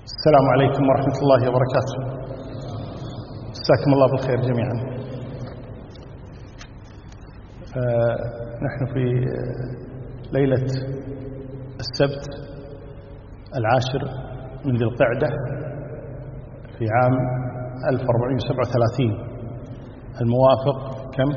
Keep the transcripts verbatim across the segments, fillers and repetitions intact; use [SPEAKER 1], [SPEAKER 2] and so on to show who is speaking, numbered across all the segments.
[SPEAKER 1] السلام عليكم ورحمة الله وبركاته. مساكم الله بالخير جميعا. نحن في ليلة السبت العاشر من ذي القعدة في عام ألف وأربعمائة وسبعة وثلاثين الموافق كم؟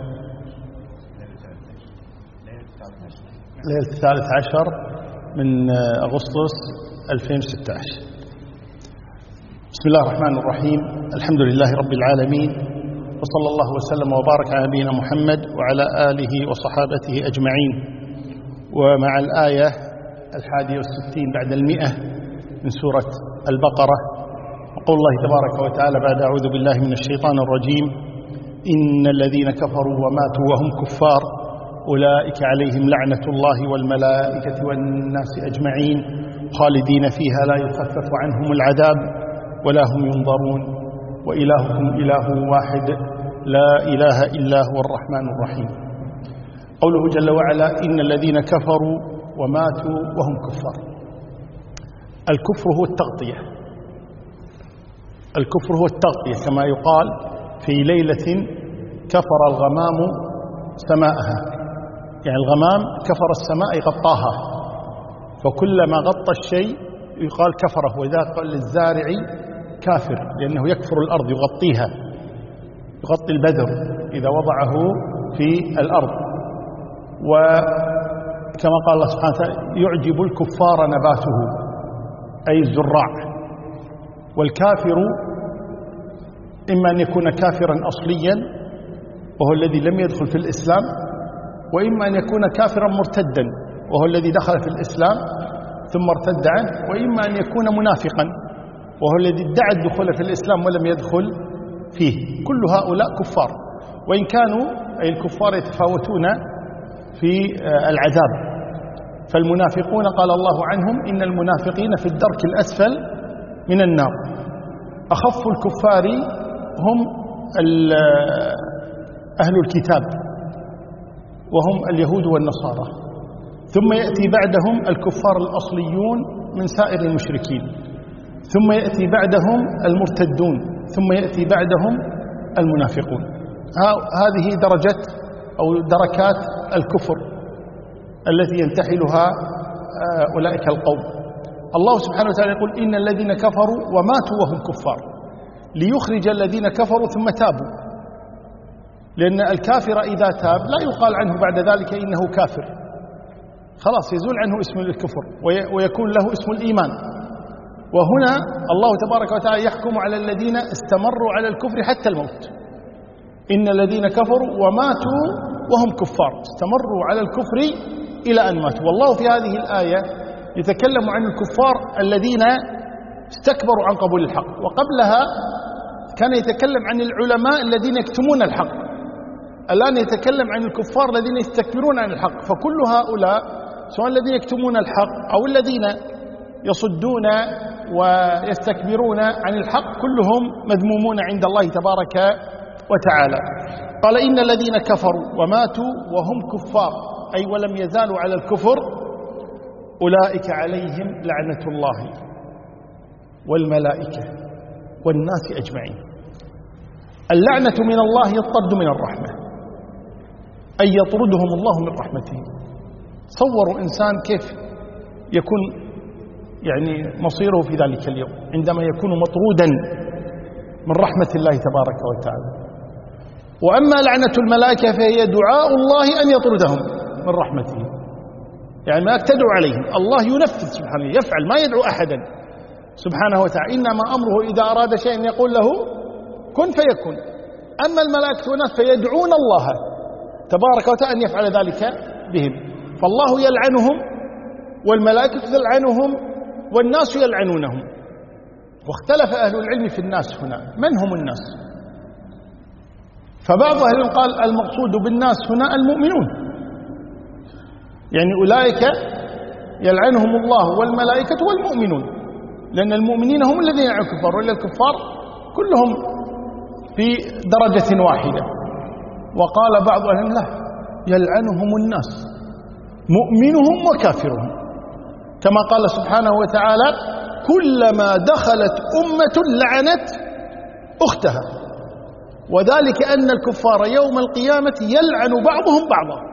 [SPEAKER 1] ليلة الثالث عشر من أغسطس ألفين وستة عشر. بسم الله الرحمن الرحيم. الحمد لله رب العالمين، وصلى الله وسلم وبارك على نبينا محمد وعلى آله وصحابته أجمعين. ومع الآية الحادية والستين بعد المئة من سورة البقرة، وقول الله تبارك وتعالى بعد أعوذ بالله من الشيطان الرجيم: إن الذين كفروا وماتوا وهم كفار أولئك عليهم لعنة الله والملائكة والناس أجمعين خالدين فيها لا يخفف عنهم العذاب ولا هم ينظرون وإلهكم إله واحد لا إله إلا هو الرحمن الرحيم. قوله جل وعلا: إن الذين كفروا وماتوا وهم كفار. الكفر هو التغطية، الكفر هو التغطية كما يقال في ليلة كفر الغمام سماءها، يعني الغمام كفر السماء غطاها، فكلما غطى الشيء يقال كفره. وإذا قال للزارع كافر لأنه يكفر الأرض يغطيها، يغطي البذر إذا وضعه في الأرض. وكما قال الله سبحانه وتعالى: يعجب الكفار نباته، أي الزراع. والكافر إما أن يكون كافرا أصليا وهو الذي لم يدخل في الإسلام، وإما أن يكون كافرا مرتدا وهو الذي دخل في الإسلام ثم ارتد عنه، وإما أن يكون منافقا وهو الذي ادعى الدخول في الإسلام ولم يدخل فيه. كل هؤلاء كفار، وإن كانوا أي الكفار يتفاوتون في العذاب. فالمنافقون قال الله عنهم: إن المنافقين في الدرك الأسفل من النار. أخف الكفار هم أهل الكتاب وهم اليهود والنصارى، ثم يأتي بعدهم الكفار الأصليون من سائر المشركين، ثم يأتي بعدهم المرتدون، ثم يأتي بعدهم المنافقون. هذه درجة أو دركات الكفر التي ينتحلها أولئك القوم. الله سبحانه وتعالى يقول: إن الذين كفروا وماتوا وهم كفار، ليخرج الذين كفروا ثم تابوا. لأن الكافر إذا تاب لا يقال عنه بعد ذلك إنه كافر، خلاص يزول عنه اسم الكفر ويكون له اسم الإيمان. وهنا الله تبارك وتعالى يحكم على الذين استمروا على الكفر حتى الموت. إن الذين كفروا وماتوا وهم كفار، استمروا على الكفر إلى أن ماتوا. والله في هذه الآية يتكلم عن الكفار الذين استكبروا عن قبول الحق، وقبلها كان يتكلم عن العلماء الذين يكتمون الحق. الآن يتكلم عن الكفار الذين يستكبرون عن الحق. فكل هؤلاء سواء الذين يكتمون الحق أو الذين يصدون ويستكبرون عن الحق كلهم مذمومون عند الله تبارك وتعالى. قال: إن الذين كفروا وماتوا وهم كفار، أي ولم يزالوا على الكفر، أولئك عليهم لعنة الله والملائكة والناس أجمعين. اللعنة من الله يطرد من الرحمة، أي يطردهم الله من رحمته. تصوروا إنسان كيف يكون يعني مصيره في ذلك اليوم عندما يكون مطرودا من رحمة الله تبارك وتعالى. وأما لعنة الملائكة فهي دعاء الله أن يطردهم من رحمته، يعني ما تدعو عليهم، الله ينفذ سبحانه، يفعل، ما يدعو أحدا سبحانه وتعالى. إنما أمره إذا أراد شيئا يقول له كن فيكون. أما الملائكة والناس فيدعون الله تبارك وتعالى أن يفعل ذلك بهم. فالله يلعنهم والملائكة تلعنهم والناس يلعنونهم. واختلف أهل العلم في الناس هنا، من هم الناس؟ فبعض أهل العلم قال المقصود بالناس هنا المؤمنون، يعني أولئك يلعنهم الله والملائكة والمؤمنون، لأن المؤمنين هم الذين يلعنون الكفار، وإلا الكفار كلهم في درجة واحدة. وقال بعض أهل العلم لا، يلعنهم الناس مؤمنهم وكافرهم، كما قال سبحانه وتعالى: كلما دخلت أمة لعنت أختها، وذلك أن الكفار يوم القيامة يلعن بعضهم بعضا،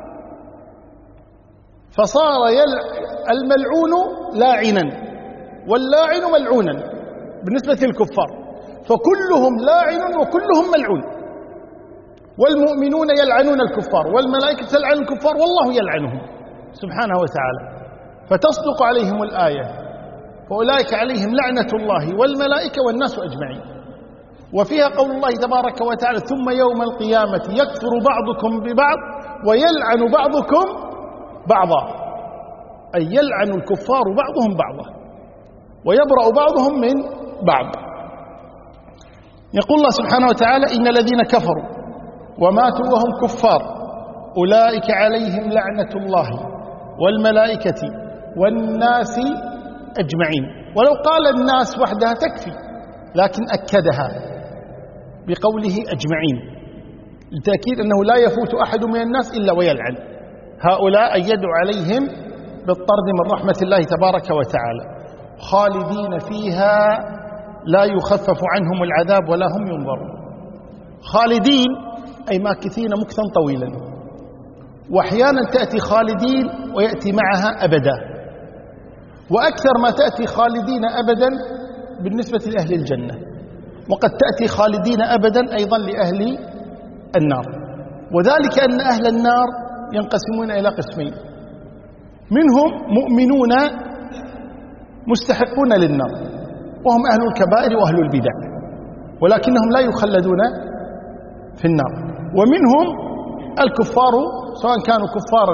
[SPEAKER 1] فصار الملعون لاعنا واللاعن ملعونا بالنسبة للكفار، فكلهم لاعن وكلهم ملعون، والمؤمنون يلعنون الكفار والملائكة تلعن الكفار والله يلعنهم سبحانه وتعالى، فتصدق عليهم الآية، فأولئك عليهم لعنة الله والملائكة والناس أجمعين. وفيها قول الله تبارك وتعالى ثم يوم القيامة يكفر بعضكم ببعض ويلعن بعضكم بعضا، أي يلعن الكفار بعضهم بعضا ويبرأ بعضهم من بعض. يقول الله سبحانه وتعالى إن الذين كفروا وماتوا وهم كفار أولئك عليهم لعنة الله والملائكة والناس أجمعين. ولو قال الناس وحدها تكفي، لكن أكدها بقوله أجمعين لتأكيد أنه لا يفوت أحد من الناس إلا ويلعن هؤلاء، أن يدعو عليهم بالطرد من رحمة الله تبارك وتعالى، خالدين فيها لا يخفف عنهم العذاب ولا هم ينظرون. خالدين أي ماكثين مكثا طويلا، وأحيانا تأتي خالدين ويأتي معها أبدا، وأكثر ما تأتي خالدين أبدا بالنسبة لأهل الجنة، وقد تأتي خالدين أبدا أيضا لأهل النار. وذلك أن أهل النار ينقسمون إلى قسمين، منهم مؤمنون مستحقون للنار وهم أهل الكبائر وأهل البدع، ولكنهم لا يخلدون في النار، ومنهم الكفار سواء كانوا كفارا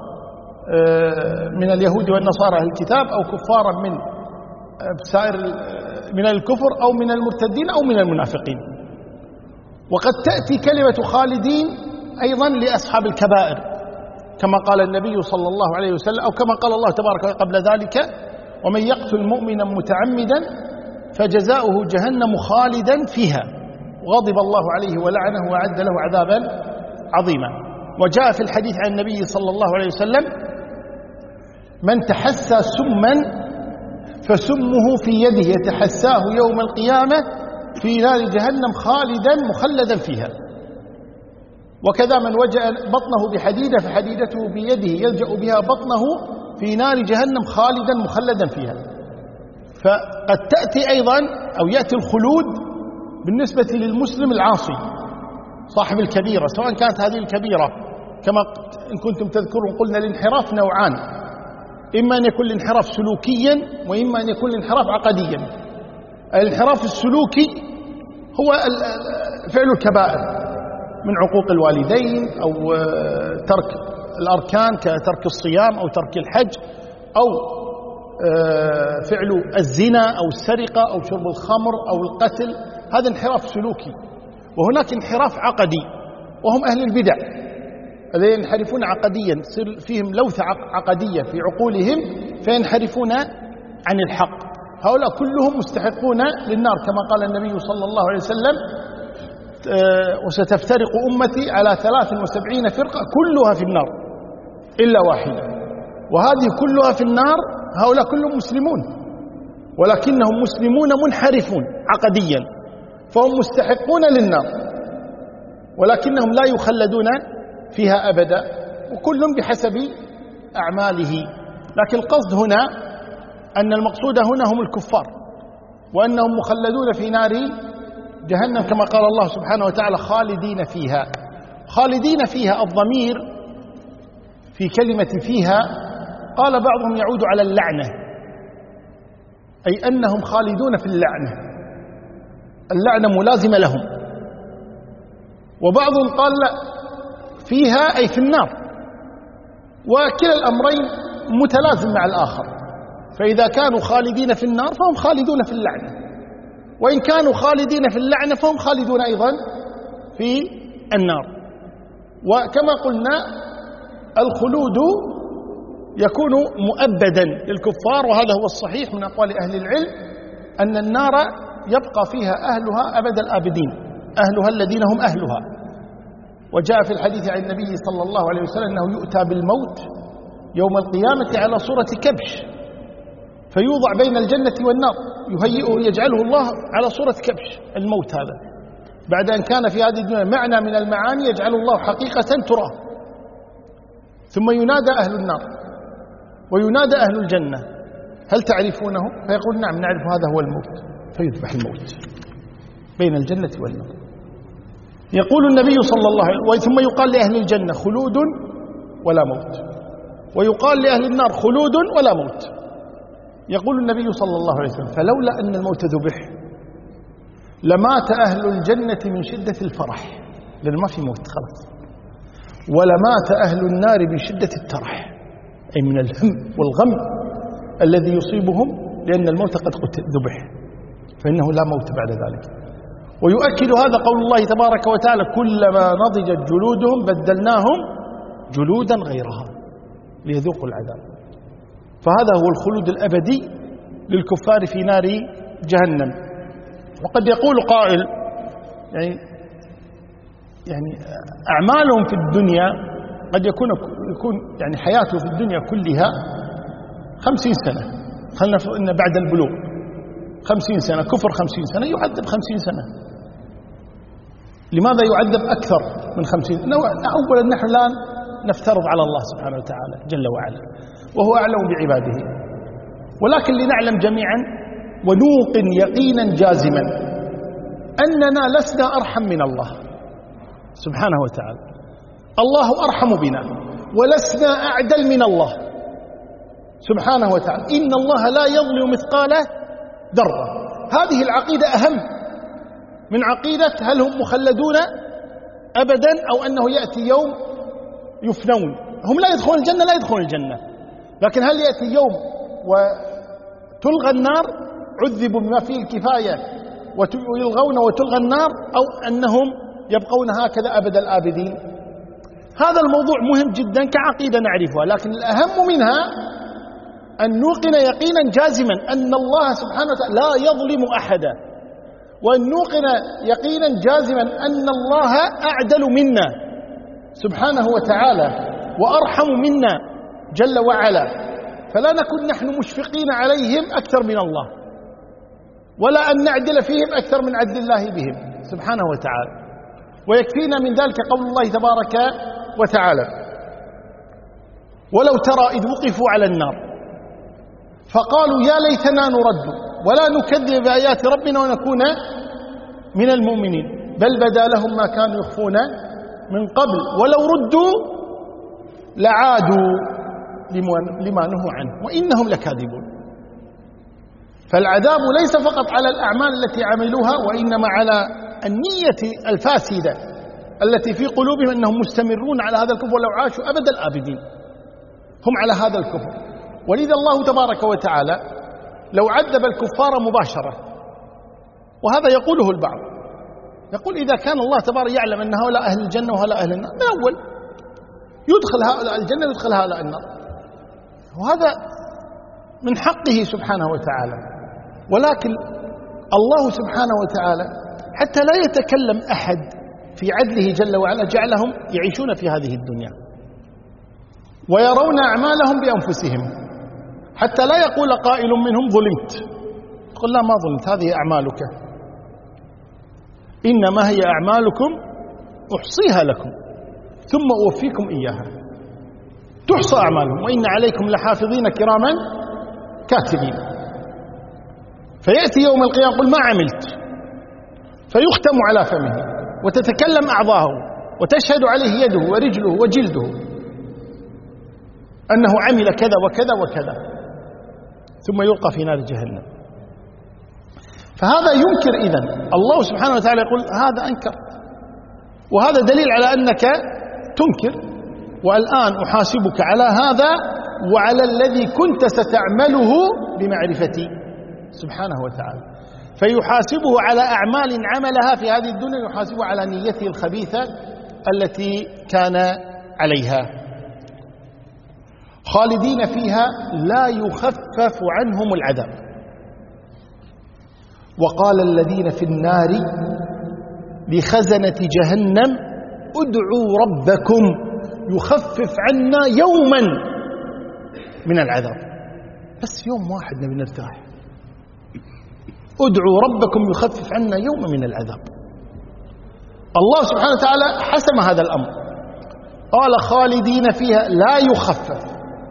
[SPEAKER 1] من اليهود والنصارى أهل الكتاب أو كفارا من سائر من الكفر أو من المرتدين أو من المنافقين. وقد تأتي كلمة خالدين أيضا لأصحاب الكبائر كما قال النبي صلى الله عليه وسلم، أو كما قال الله تبارك وتعالى قبل ذلك ومن يقتل مؤمنا متعمدا فجزاؤه جهنم خالدا فيها وغضب الله عليه ولعنه وأعد له عذابا عظيما. وجاء في الحديث عن النبي صلى الله عليه وسلم من تحسى سما فسمه في يده يتحساه يوم القيامة في نار جهنم خالدا مخلدا فيها. وكذا من وجأ بطنه بحديدة فحديدته بيده يلجأ بها بطنه في نار جهنم خالدا مخلدا فيها. فقد تأتي أيضا أو يأتي الخلود بالنسبة للمسلم العاصي صاحب الكبيرة، سواء كانت هذه الكبيرة كما إن كنتم تذكرون قلنا الانحراف نوعان، إما أن يكون الانحراف سلوكيا وإما أن يكون الانحراف عقديا. الانحراف السلوكي هو فعل الكبائر من عقوق الوالدين أو ترك الأركان كترك الصيام أو ترك الحج أو فعل الزنا أو السرقة أو شرب الخمر أو القتل، هذا انحراف سلوكي. وهناك انحراف عقدي وهم أهل البدع الذين ينحرفون عقديا، يصير فيهم لوثة عقدية في عقولهم فينحرفون عن الحق، هؤلاء كلهم مستحقون للنار كما قال النبي صلى الله عليه وسلم وستفترق أمتي على ثلاث وسبعين فرقة كلها في النار إلا واحدة. وهذه كلها في النار، هؤلاء كلهم مسلمون ولكنهم مسلمون منحرفون عقديا، فهم مستحقون للنار ولكنهم لا يخلدون فيها أبدا، وكل بحسب أعماله. لكن القصد هنا أن المقصود هنا هم الكفار وأنهم مخلدون في نار جهنم كما قال الله سبحانه وتعالى خالدين فيها. خالدين فيها الضمير في كلمة فيها قال بعضهم يعود على اللعنة، أي أنهم خالدون في اللعنة، اللعنة ملازمة لهم. وبعضهم قال لا، فيها أي في النار، وكلا الأمرين متلازم مع الآخر، فإذا كانوا خالدين في النار فهم خالدون في اللعنة، وإن كانوا خالدين في اللعنة فهم خالدون أيضا في النار. وكما قلنا الخلود يكون مؤبدا للكفار، وهذا هو الصحيح من أقوال أهل العلم أن النار يبقى فيها أهلها أبد الآبدين، أهلها الذين هم أهلها. وجاء في الحديث عن النبي صلى الله عليه وسلم أنه يؤتى بالموت يوم القيامة على صورة كبش فيوضع بين الجنة والنار، يهيئه يجعله الله على صورة كبش. الموت هذا بعد أن كان في هذه الدنيا معنى من المعاني يجعل الله حقيقة تراه. ثم ينادى أهل النار وينادى أهل الجنة: هل تعرفونه؟ فيقول: نعم نعرف، هذا هو الموت. فيذبح الموت بين الجنة والنار. يقول النبي صلى الله عليه وسلم: ثم يقال لأهل الجنة: خلود ولا موت، ويقال لأهل النار: خلود ولا موت. يقول النبي صلى الله عليه وسلم: فلولا أن الموت ذبح لمات أهل الجنة من شدة الفرح، لأن ما في موت خلاص، ولمات أهل النار من شدة الترح، أي من الهم والغم الذي يصيبهم لأن الموت قد ذبح، فإنه لا موت بعد ذلك. ويؤكد هذا قول الله تبارك وتعالى: كلما نضجت جلودهم بدلناهم جلودا غيرها ليذوقوا العذاب. فهذا هو الخلود الأبدي للكفار في نار جهنم. وقد يقول قائل: يعني يعني أعمالهم في الدنيا قد يكون يكون يعني حياته في الدنيا كلها خمسين سنة، خلنا إن بعد البلوغ خمسين سنة، كفر خمسين سنة، يعذب خمسين سنة. لماذا يعذب أكثر من خمسين؟ أولا نحن لا نفترض على الله سبحانه وتعالى جل وعلا، وهو أعلم بعباده، ولكن لنعلم جميعا ونوقن يقينا جازما أننا لسنا أرحم من الله سبحانه وتعالى. الله أرحم بنا، ولسنا أعدل من الله سبحانه وتعالى. إن الله لا يظلم مثقال ذرة. هذه العقيدة أهم من عقيدة هل هم مخلدون أبدا أو أنه يأتي يوم يفنون. هم لا يدخلون الجنة، لا يدخلون الجنة، لكن هل يأتي يوم وتلغى النار، عذبوا بما فيه الكفاية ويلغون وتلغى النار، أو أنهم يبقون هكذا أبد الآبدين؟ هذا الموضوع مهم جدا كعقيدة نعرفها، لكن الأهم منها أن نوقن يقينا جازما أن الله سبحانه وتعالى لا يظلم أحدا، وأن نوقن يقينا جازما أن الله أعدل منا سبحانه وتعالى وأرحم منا جل وعلا، فلا نكون نحن مشفقين عليهم أكثر من الله، ولا أن نعدل فيهم أكثر من عدل الله بهم سبحانه وتعالى. ويكفينا من ذلك قول الله تبارك وتعالى: ولو ترى إذ وقفوا على النار فقالوا يا ليتنا نرد ولا نكذب بآيات ربنا ونكون من المؤمنين بل بدا لهم ما كانوا يخفون من قبل ولو ردوا لعادوا لما نهوا عنه وإنهم لكاذبون. فالعذاب ليس فقط على الأعمال التي عملوها، وإنما على النية الفاسدة التي في قلوبهم أنهم مستمرون على هذا الكفر ولو عاشوا أبد الآبدين هم على هذا الكفر. ولذا الله تبارك وتعالى لو عذب الكفار مباشرة، وهذا يقوله البعض، يقول إذا كان الله تبارك يعلم أن هؤلاء أهل الجنة وهؤلاء أهل النار من أول يدخل هؤلاء الجنة ويدخل هؤلاء النار، وهذا من حقه سبحانه وتعالى. ولكن الله سبحانه وتعالى حتى لا يتكلم أحد في عدله جل وعلا جعلهم يعيشون في هذه الدنيا ويرون أعمالهم بأنفسهم، حتى لا يقول قائل منهم ظلمت، يقول لا ما ظلمت، هذه أعمالك، إنما هي أعمالكم أحصيها لكم ثم أوفيكم إياها. تحصى أعمالهم وإن عليكم لحافظين كراما كاتبين. فيأتي يوم القيامة يقول ما عملت، فيختم على فمه وتتكلم أعضاءه وتشهد عليه يده ورجله وجلده أنه عمل كذا وكذا وكذا، ثم يلقى في نار جهنم. فهذا ينكر إذن. الله سبحانه وتعالى يقول هذا أنكر، وهذا دليل على أنك تنكر، والآن أحاسبك على هذا وعلى الذي كنت ستعمله بمعرفتي سبحانه وتعالى. فيحاسبه على أعمال عملها في هذه الدنيا، يحاسبه على نيته الخبيثة التي كان عليها. خالدين فيها لا يخفف عنهم العذاب. وقال الذين في النار لخزنة جهنم ادعوا ربكم يخفف عنا يوما من العذاب. بس يوم واحد نبي نرتاح. ادعوا ربكم يخفف عنا يوم من العذاب. الله سبحانه وتعالى حسم هذا الأمر، قال خالدين فيها لا يخفف.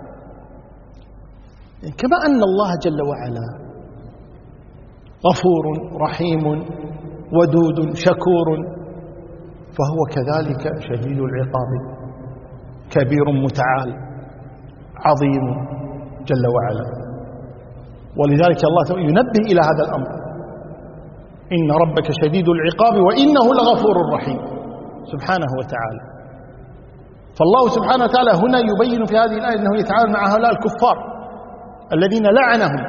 [SPEAKER 1] كما أن الله جل وعلا غفور رحيم ودود شكور، فهو كذلك شديد العقاب كبير متعال عظيم جل وعلا. ولذلك الله ينبه إلى هذا الأمر: إن ربك شديد العقاب وإنه لغفور رحيم سبحانه وتعالى. فالله سبحانه وتعالى هنا يبين في هذه الآية أنه يتعامل مع هؤلاء الكفار الذين لعنهم،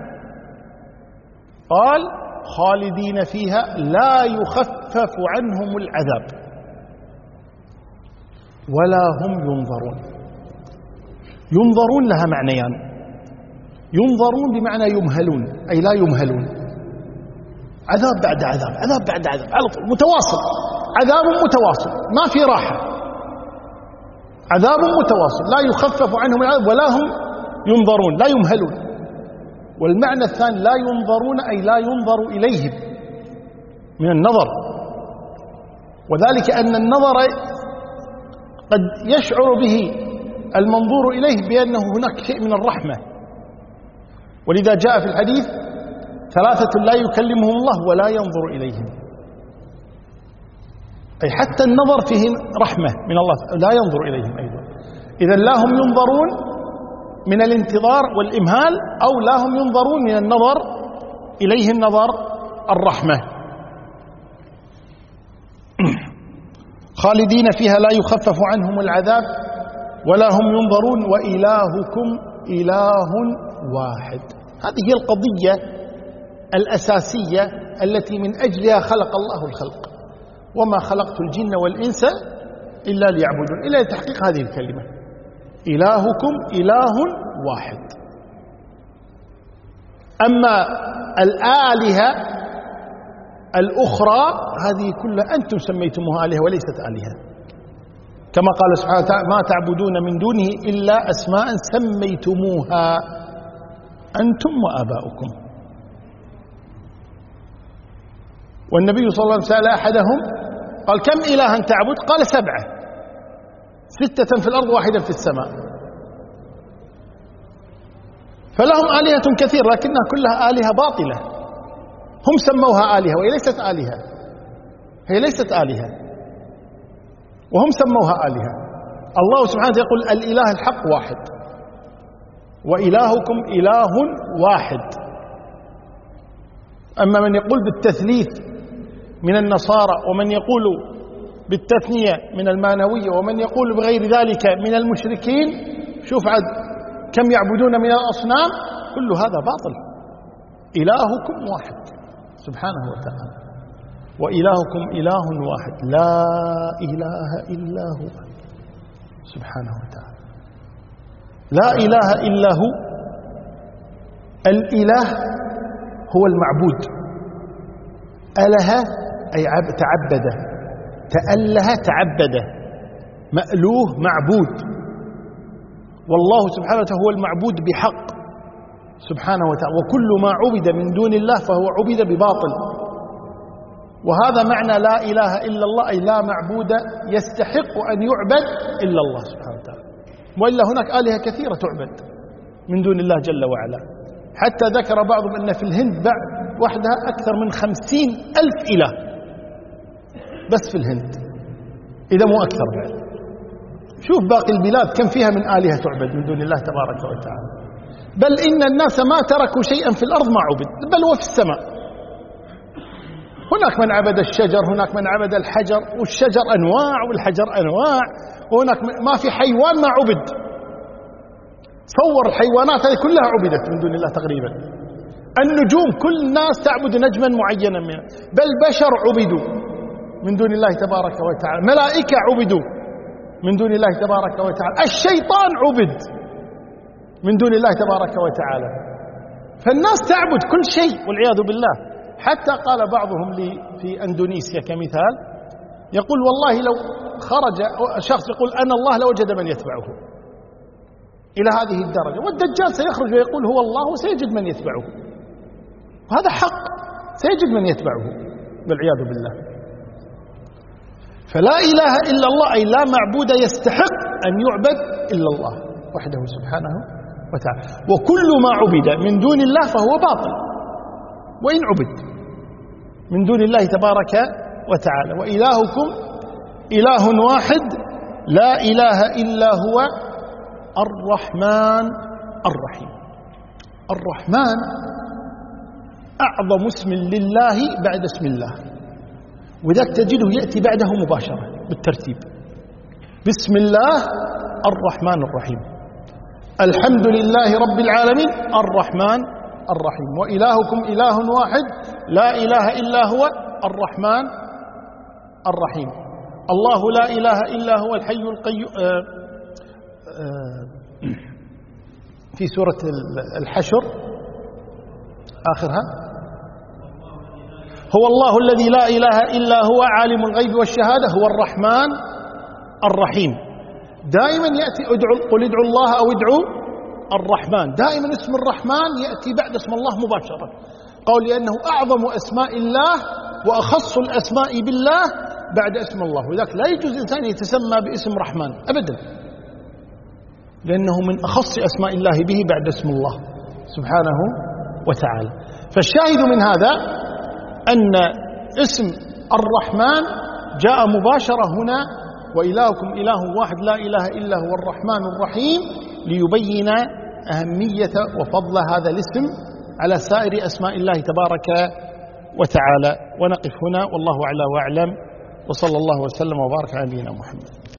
[SPEAKER 1] قال خالدين فيها لا يخفف عنهم العذاب ولا هم ينظرون. ينظرون لها معنيان: ينظرون بمعنى يمهلون، أي لا يمهلون، عذاب بعد عذاب، عذاب بعد عذاب، على طول متواصل، عذاب متواصل ما في راحة، عذاب متواصل لا يخفف عنهم العذاب ولا هم ينظرون، لا يمهلون. والمعنى الثاني لا ينظرون أي لا ينظر إليهم من النظر، وذلك أن النظر قد يشعر به المنظور إليه بأنه هناك شيء من الرحمة، ولذا جاء في الحديث: ثلاثة لا يكلمهم الله ولا ينظر إليهم، أي حتى النظر فيه رحمة من الله، لا ينظر إليهم أيضا. إذن لا هم ينظرون من الانتظار والإمهال، أو لا هم ينظرون من النظر إليهم نظر الرحمة. خالدين فيها لا يخفف عنهم العذاب ولا هم ينظرون وإلهكم إله واحد. هذه هي القضية الأساسية التي من أجلها خلق الله الخلق: وما خلقت الجن والإنس إلا ليعبدون، إلى تحقيق هذه الكلمة: إلهكم إله واحد. أما الآلهة الأخرى هذه كلها أنتم سميتموها آلهة وليست آلهة، كما قال سبحانه وتعالى: ما تعبدون من دونه إلا أسماء سميتموها أنتم وآباؤكم. والنبي صلى الله عليه وسلم سأل أحدهم قال: كم إلها تعبد؟ قال: سبعة، ستة في الأرض واحدة في السماء. فلهم آلهة كثير لكنها كلها آلهة باطلة، هم سموها آلهة وهي ليست آلهة، هي ليست آلهة وهم سموها آلهة. الله سبحانه وتعالى يقول: الإله الحق واحد وإلهكم إله واحد. أما من يقول بالتثليث من النصارى، ومن يقول بالتثنية من المانوية، ومن يقول بغير ذلك من المشركين، شوف عد كم يعبدون من الأصنام، كل هذا باطل. إلهكم واحد سبحانه وتعالى، وإلهكم إله واحد لا إله إلا هو سبحانه وتعالى. لا إله إلا هو. الإله هو المعبود، أله أي تعبد، تأله تعبد، مألوه معبود، والله سبحانه وتعالى هو المعبود بحق سبحانه وتعالى. وكل ما عبد من دون الله فهو عبد بباطل. وهذا معنى لا إله إلا الله، أي لا معبود يستحق أن يعبد إلا الله سبحانه وتعالى. وإلا هناك آلهة كثيرة تعبد من دون الله جل وعلا، حتى ذكر بعضهم أن في الهند بعد وحدها أكثر من خمسين ألف إله بس في الهند، إذا مو أكثر بعد. شوف باقي البلاد كم فيها من آلهة تعبد من دون الله تبارك وتعالى. بل إن الناس ما تركوا شيئا في الأرض ما عبد، بل وفي السماء. هناك من عبد الشجر، هناك من عبد الحجر، والشجر أنواع والحجر أنواع، وهناك ما في حيوان ما عبد. صور الحيوانات هذه كلها عبدت من دون الله تقريبا. النجوم كل الناس تعبد نجما معينا منه، بل بشر عبدوا من دون الله تبارك وتعالى، ملائكة عبدوا من دون الله تبارك وتعالى، الشيطان عبد من دون الله تبارك وتعالى. فالناس تعبد كل شيء والعياذ بالله. حتى قال بعضهم لي في أندونيسيا كمثال، يقول: والله لو خرج شخص يقول أنا الله لوجد من يتبعه. إلى هذه الدرجة. والدجال سيخرج ويقول هو الله وسيجد من يتبعه، وهذا حق، سيجد من يتبعه والعياذ بالله. فلا إله إلا الله أي لا معبود يستحق أن يعبد إلا الله وحده سبحانه وتعالى. وكل ما عبد من دون الله فهو باطل وإن عبد من دون الله تبارك وتعالى. وإلهكم إله واحد لا إله إلا هو الرحمن الرحيم. الرحمن أعظم اسم لله بعد اسم الله، وذاك تجده يأتي بعده مباشرة بالترتيب. بسم الله الرحمن الرحيم، الحمد لله رب العالمين الرحمن الرحيم، وإلهكم إله واحد لا إله إلا هو الرحمن الرحيم. الله لا إله إلا هو الحي القيوم. آه آه في سورة الحشر آخرها هو الله الذي لا إله إلا هو عالم الغيب والشهادة هو الرحمن الرحيم. دائما يأتي ادعوا، قل ادعوا الله أو ادعوا الرحمن، دائما اسم الرحمن يأتي بعد اسم الله مباشرة. قال لأنه أعظم أسماء الله وأخص الأسماء بالله بعد اسم الله، وذلك لا يجوز إنسان يتسمى باسم رحمن أبدا، لأنه من أخص أسماء الله به بعد اسم الله سبحانه وتعالى. فالشاهد من هذا أن اسم الرحمن جاء مباشرة هنا، وإلهكم إله واحد لا إله إلا هو الرحمن الرحيم، ليبين أهمية وفضل هذا الاسم على سائر أسماء الله تبارك وتعالى. ونقف هنا والله أعلى وأعلم، وصلى الله وسلم وبارك على نبينا محمد.